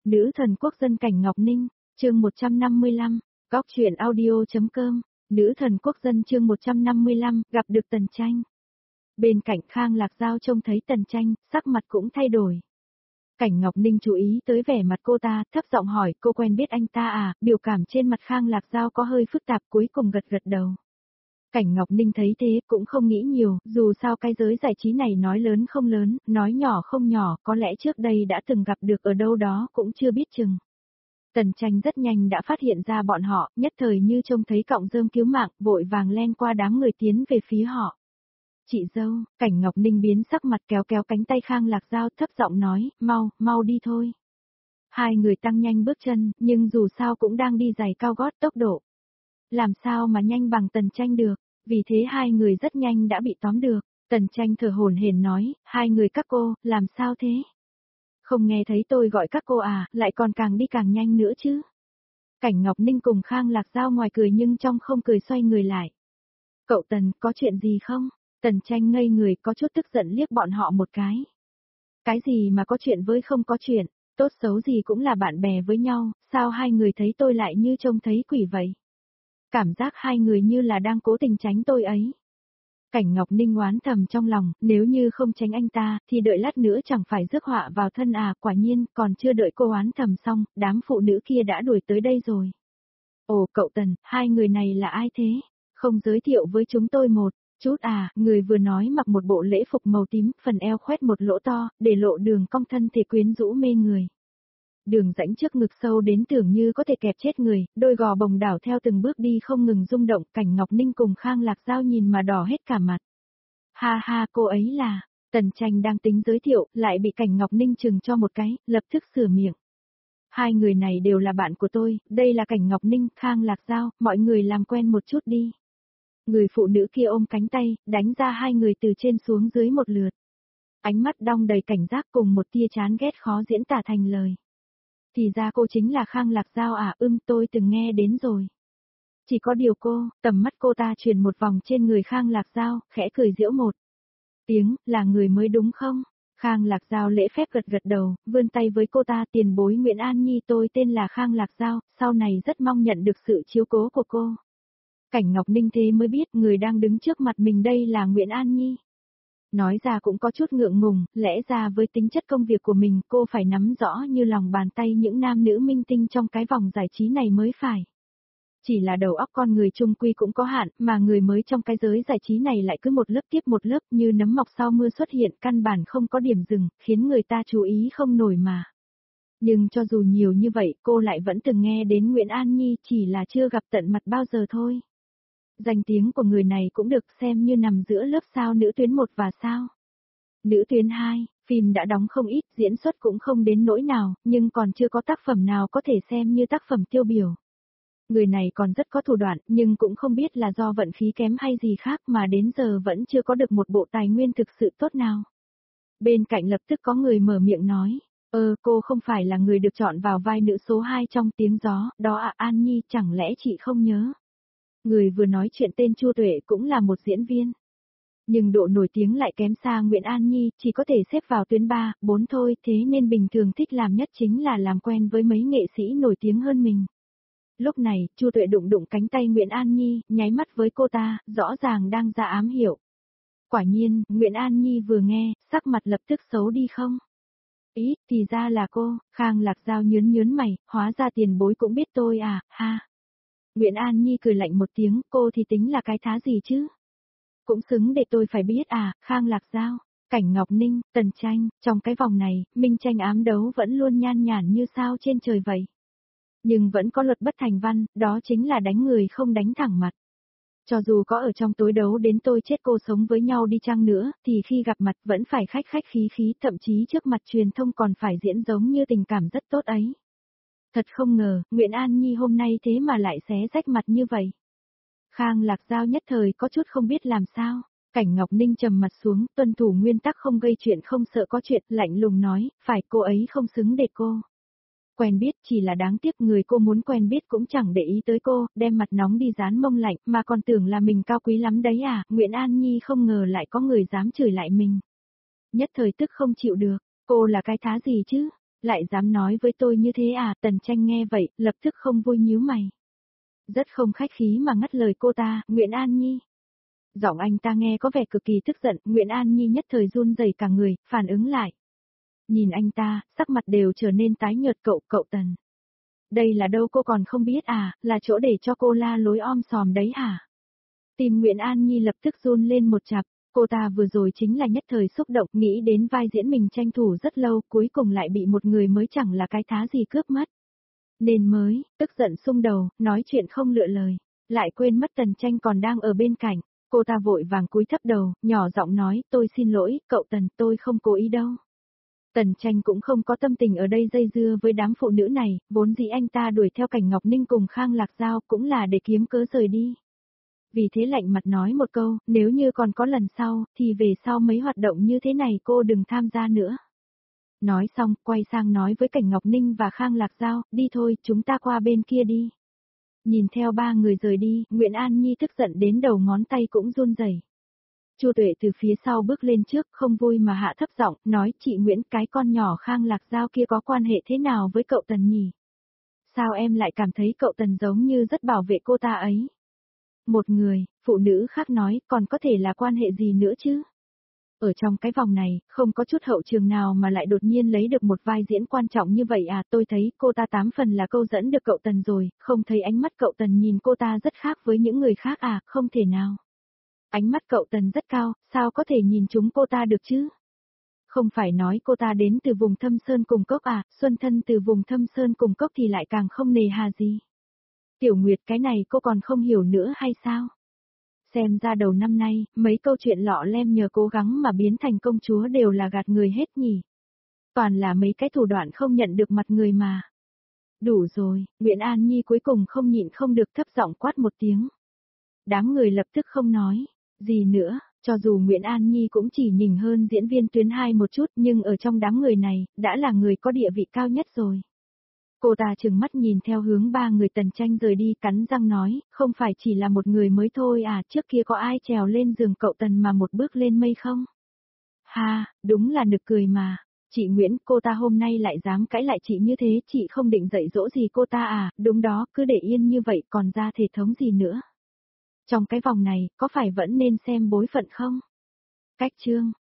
Nữ thần quốc dân Cảnh Ngọc Ninh, chương 155, góc truyện audio.com, nữ thần quốc dân chương 155, gặp được Tần Tranh. Bên cạnh Khang Lạc Giao trông thấy Tần Tranh, sắc mặt cũng thay đổi. Cảnh Ngọc Ninh chú ý tới vẻ mặt cô ta, thấp giọng hỏi, cô quen biết anh ta à, biểu cảm trên mặt Khang Lạc Giao có hơi phức tạp, cuối cùng gật gật đầu. Cảnh Ngọc Ninh thấy thế cũng không nghĩ nhiều, dù sao cái giới giải trí này nói lớn không lớn, nói nhỏ không nhỏ, có lẽ trước đây đã từng gặp được ở đâu đó cũng chưa biết chừng. Tần Tranh rất nhanh đã phát hiện ra bọn họ, nhất thời như trông thấy cọng rơm cứu mạng, vội vàng len qua đám người tiến về phía họ. Chị dâu, Cảnh Ngọc Ninh biến sắc mặt kéo kéo cánh tay Khang Lạc Giao thấp giọng nói, mau đi thôi. Hai người tăng nhanh bước chân, nhưng dù sao cũng đang đi giày cao gót tốc độ. Làm sao mà nhanh bằng Tần Tranh được, vì thế hai người rất nhanh đã bị tóm được. Tần Tranh thở hổn hển nói, hai người các cô, làm sao thế? Không nghe thấy tôi gọi các cô à, lại còn càng đi càng nhanh nữa chứ. Cảnh Ngọc Ninh cùng Khang Lạc Giao ngoài cười nhưng trong không cười xoay người lại. Cậu Tần, có chuyện gì không? Tần Tranh ngây người có chút tức giận liếc bọn họ một cái. Cái gì mà có chuyện với không có chuyện, tốt xấu gì cũng là bạn bè với nhau, sao hai người thấy tôi lại như trông thấy quỷ vậy? Cảm giác hai người như là đang cố tình tránh tôi ấy. Cảnh Ngọc Ninh oán thầm trong lòng, nếu như không tránh anh ta, thì đợi lát nữa chẳng phải rước họa vào thân à, quả nhiên, còn chưa đợi cô oán thầm xong, đám phụ nữ kia đã đuổi tới đây rồi. Ồ, cậu Tần, hai người này là ai thế? Không giới thiệu với chúng tôi một chút à, người vừa nói mặc một bộ lễ phục màu tím, phần eo khoét một lỗ to, để lộ đường cong thân thể quyến rũ mê người. Đường rãnh trước ngực sâu đến tưởng như có thể kẹp chết người, đôi gò bồng đảo theo từng bước đi không ngừng rung động, Cảnh Ngọc Ninh cùng Khang Lạc Giao nhìn mà đỏ hết cả mặt. Ha ha, cô ấy là, Tần Tranh đang tính giới thiệu, lại bị Cảnh Ngọc Ninh chừng cho một cái, lập tức sửa miệng. Hai người này đều là bạn của tôi, đây là Cảnh Ngọc Ninh, Khang Lạc Giao, mọi người làm quen một chút đi. Người phụ nữ kia ôm cánh tay, đánh ra hai người từ trên xuống dưới một lượt. Ánh mắt đong đầy cảnh giác cùng một tia chán ghét khó diễn tả thành lời. Thì ra cô chính là Khang Lạc Giao à, tôi từng nghe đến rồi. Chỉ có điều tầm mắt cô ta chuyển một vòng trên người Khang Lạc Giao, khẽ cười giễu một tiếng, là người mới đúng không? Khang Lạc Giao lễ phép gật gật đầu, vươn tay với cô ta, tiền bối Nguyễn An Nhi, tôi tên là Khang Lạc Giao, sau này rất mong nhận được sự chiếu cố của cô. Cảnh Ngọc Ninh thế mới biết người đang đứng trước mặt mình đây là Nguyễn An Nhi. Nói ra cũng có chút ngượng ngùng, lẽ ra với tính chất công việc của mình cô phải nắm rõ như lòng bàn tay những nam nữ minh tinh trong cái vòng giải trí này mới phải. Chỉ là đầu óc con người chung quy cũng có hạn, mà người mới trong cái giới giải trí này lại cứ một lớp tiếp một lớp như nấm mọc sau mưa xuất hiện, căn bản không có điểm dừng, khiến người ta chú ý không nổi mà. Nhưng cho dù nhiều như vậy cô lại vẫn từng nghe đến Nguyễn An Nhi, chỉ là chưa gặp tận mặt bao giờ thôi. Danh tiếng của người này cũng được xem như nằm giữa lớp sao nữ tuyến 1 và sao nữ tuyến 2, phim đã đóng không ít, diễn xuất cũng không đến nỗi nào, nhưng còn chưa có tác phẩm nào có thể xem như tác phẩm tiêu biểu. Người này còn rất có thủ đoạn, nhưng cũng không biết là do vận khí kém hay gì khác mà đến giờ vẫn chưa có được một bộ tài nguyên thực sự tốt nào. Bên cạnh lập tức có người mở miệng nói, cô không phải là người được chọn vào vai nữ số 2 trong Tiếng Gió, đó à, An Nhi, chẳng lẽ chị không nhớ? Người vừa nói chuyện tên Chu Tuệ cũng là một diễn viên. Nhưng độ nổi tiếng lại kém xa Nguyễn An Nhi, chỉ có thể xếp vào tuyến 3, 4 thôi, thế nên bình thường thích làm nhất chính là làm quen với mấy nghệ sĩ nổi tiếng hơn mình. Lúc này, Chu Tuệ đụng cánh tay Nguyễn An Nhi, nháy mắt với cô ta, rõ ràng đang ra ám hiệu. Quả nhiên, Nguyễn An Nhi vừa nghe, sắc mặt lập tức xấu đi không? Ý, thì ra là cô, Khang Lạc Giao nhớn mày, hóa ra tiền bối cũng biết tôi à, ha. Nguyễn An Nhi cười lạnh một tiếng, cô thì tính là cái thá gì chứ? Cũng xứng để tôi phải biết à, Khang Lạc Giao, Cảnh Ngọc Ninh, Tần Tranh, trong cái vòng này, minh tranh ám đấu vẫn luôn nhan nhản như sao trên trời vậy. Nhưng vẫn có luật bất thành văn, đó chính là đánh người không đánh thẳng mặt. Cho dù có ở trong tối đấu đến tôi chết cô sống với nhau đi chăng nữa, thì khi gặp mặt vẫn phải khách khí, thậm chí trước mặt truyền thông còn phải diễn giống như tình cảm rất tốt ấy. Thật không ngờ, Nguyễn An Nhi hôm nay thế mà lại xé rách mặt như vậy. Khang Lạc Giao nhất thời có chút không biết làm sao. Cảnh Ngọc Ninh trầm mặt xuống, tuân thủ nguyên tắc không gây chuyện không sợ có chuyện, lạnh lùng nói, phải, cô ấy không xứng để cô quen biết, chỉ là đáng tiếc người cô muốn quen biết cũng chẳng để ý tới cô, đem mặt nóng đi dán mông lạnh, mà còn tưởng là mình cao quý lắm đấy à, Nguyễn An Nhi không ngờ lại có người dám chửi lại mình. Nhất thời tức không chịu được, cô là cái thá gì chứ? Lại dám nói với tôi như thế à? Tần Tranh nghe vậy, lập tức không vui nhíu mày. Rất không khách khí mà ngắt lời cô ta, Nguyễn An Nhi. Giọng anh ta nghe có vẻ cực kỳ tức giận, Nguyễn An Nhi nhất thời run rẩy cả người, phản ứng lại. Nhìn anh ta, sắc mặt đều trở nên tái nhợt. Cậu Tần. Đây là đâu cô còn không biết à, là chỗ để cho cô la lối om sòm đấy hả? Tim Nguyễn An Nhi lập tức run lên một chặp, cô ta vừa rồi chính là nhất thời xúc động, nghĩ đến vai diễn mình tranh thủ rất lâu, cuối cùng lại bị một người mới chẳng là cái thá gì cướp mất. Nên mới, tức giận sung đầu, nói chuyện không lựa lời, lại quên mất Tần Tranh còn đang ở bên cạnh. Cô ta vội vàng cúi thấp đầu, nhỏ giọng nói, tôi xin lỗi, cậu Tần, tôi không cố ý đâu. Tần Tranh cũng không có tâm tình ở đây dây dưa với đám phụ nữ này, vốn dĩ anh ta đuổi theo Cảnh Ngọc Ninh cùng Khang Lạc Giao cũng là để kiếm cớ rời đi. Vì thế lạnh mặt nói một câu, nếu như còn có lần sau, thì về sau mấy hoạt động như thế này cô đừng tham gia nữa. Nói xong, quay sang nói với Cảnh Ngọc Ninh và Khang Lạc Giao, đi thôi, chúng ta qua bên kia đi. Nhìn theo ba người rời đi, Nguyễn An Nhi tức giận đến đầu ngón tay cũng run rẩy. Chu Tuệ từ phía sau bước lên trước, không vui mà hạ thấp giọng, nói, chị Nguyễn, cái con nhỏ Khang Lạc Giao kia có quan hệ thế nào với cậu Tần nhỉ? Sao em lại cảm thấy cậu Tần giống như rất bảo vệ cô ta ấy? Một người, phụ nữ khác nói, còn có thể là quan hệ gì nữa chứ? Ở trong cái vòng này, không có chút hậu trường nào mà lại đột nhiên lấy được một vai diễn quan trọng như vậy à, tôi thấy cô ta 8 phần là câu dẫn được cậu Tần rồi, không thấy ánh mắt cậu Tần nhìn cô ta rất khác với những người khác à, không thể nào. Ánh mắt cậu Tần rất cao, sao có thể nhìn chúng cô ta được chứ? Không phải nói cô ta đến từ vùng Thâm Sơn Cùng Cốc à, Xuân Thân từ vùng Thâm Sơn Cùng Cốc thì lại càng không nề hà gì. Tiểu Nguyệt, cái này cô còn không hiểu nữa hay sao? Xem ra đầu năm nay, mấy câu chuyện lọ lem nhờ cố gắng mà biến thành công chúa đều là gạt người hết nhỉ. Toàn là mấy cái thủ đoạn không nhận được mặt người mà. Đủ rồi, Nguyễn An Nhi cuối cùng không nhịn không được thấp giọng quát một tiếng. Đám người lập tức không nói gì nữa, cho dù Nguyễn An Nhi cũng chỉ nhỉnh hơn diễn viên tuyến 2 một chút nhưng ở trong đám người này, đã là người có địa vị cao nhất rồi. Cô ta trừng mắt nhìn theo hướng ba người Tần Tranh rời đi, cắn răng nói, không phải chỉ là một người mới thôi à, trước kia có ai trèo lên giường cậu Tần mà một bước lên mây không? Ha, đúng là nực cười mà. Chị Nguyễn, cô ta hôm nay lại dám cãi lại chị như thế, chị không định dạy dỗ gì cô ta à, đúng đó, cứ để yên như vậy còn ra thể thống gì nữa. Trong cái vòng này, có phải vẫn nên xem bối phận không? Cách chương